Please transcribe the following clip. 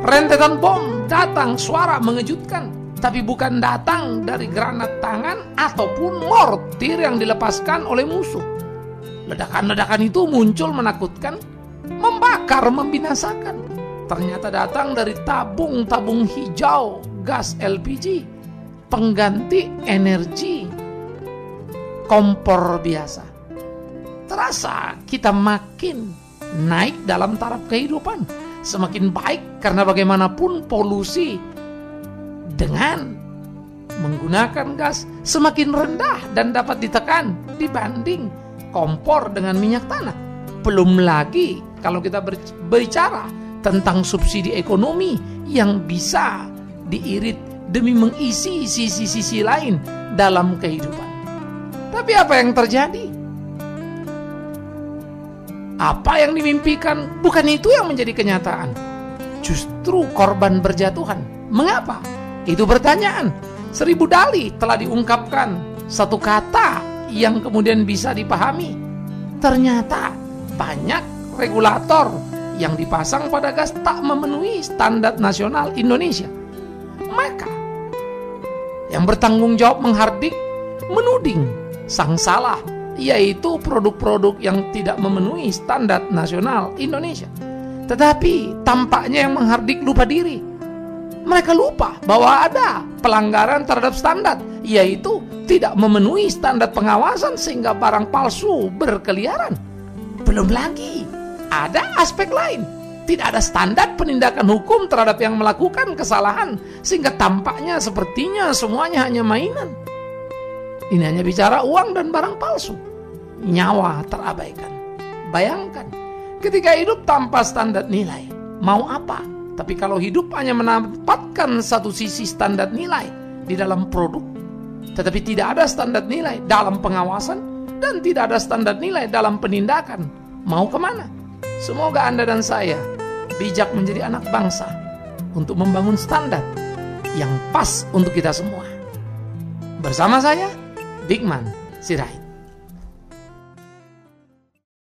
Rentetan bom datang, suara mengejutkan, tapi bukan datang dari granat tangan ataupun mortir yang dilepaskan oleh musuh. Ledakan-ledakan itu muncul menakutkan, membakar, membinasakan. Ternyata datang dari tabung-tabung hijau gas LPG, pengganti energi kompor biasa. Terasa kita makin naik dalam taraf kehidupan, semakin baik karena bagaimanapun polusi dengan menggunakan gas semakin rendah dan dapat ditekan dibanding kompor dengan minyak tanah. Belum lagi kalau kita berbicara tentang subsidi ekonomi yang bisa diirit demi mengisi sisi-sisi lain dalam kehidupan. Tapi apa yang terjadi? Apa yang dimimpikan bukan itu yang menjadi kenyataan. Justru korban berjatuhan. Mengapa? Itu pertanyaan. 1000 dalih telah diungkapkan satu kata yang kemudian bisa dipahami. Ternyata banyak regulator yang dipasang pada gas tak memenuhi standar nasional Indonesia. Maka yang bertanggung jawab menghardik, menuding sang salah, yaitu produk-produk yang tidak memenuhi standar nasional Indonesia. Tetapi tampaknya yang menghardik lupa diri. Mereka lupa bahwa ada pelanggaran terhadap standar, yaitu tidak memenuhi standar pengawasan sehingga barang palsu berkeliaran. Belum lagi ada aspek lain. Tidak ada standar penindakan hukum terhadap yang melakukan kesalahan, sehingga tampaknya sepertinya semuanya hanya mainan. Ini hanya bicara uang dan barang palsu. Nyawa terabaikan. Bayangkan, ketika hidup tanpa standar nilai, mau apa? Tapi kalau hidup hanya menempatkan satu sisi standar nilai di dalam produk, tetapi tidak ada standar nilai dalam pengawasan, dan tidak ada standar nilai dalam penindakan, mau kemana? Semoga Anda dan saya bijak menjadi anak bangsa untuk membangun standar yang pas untuk kita semua. Bersama saya, Bigman Sirait.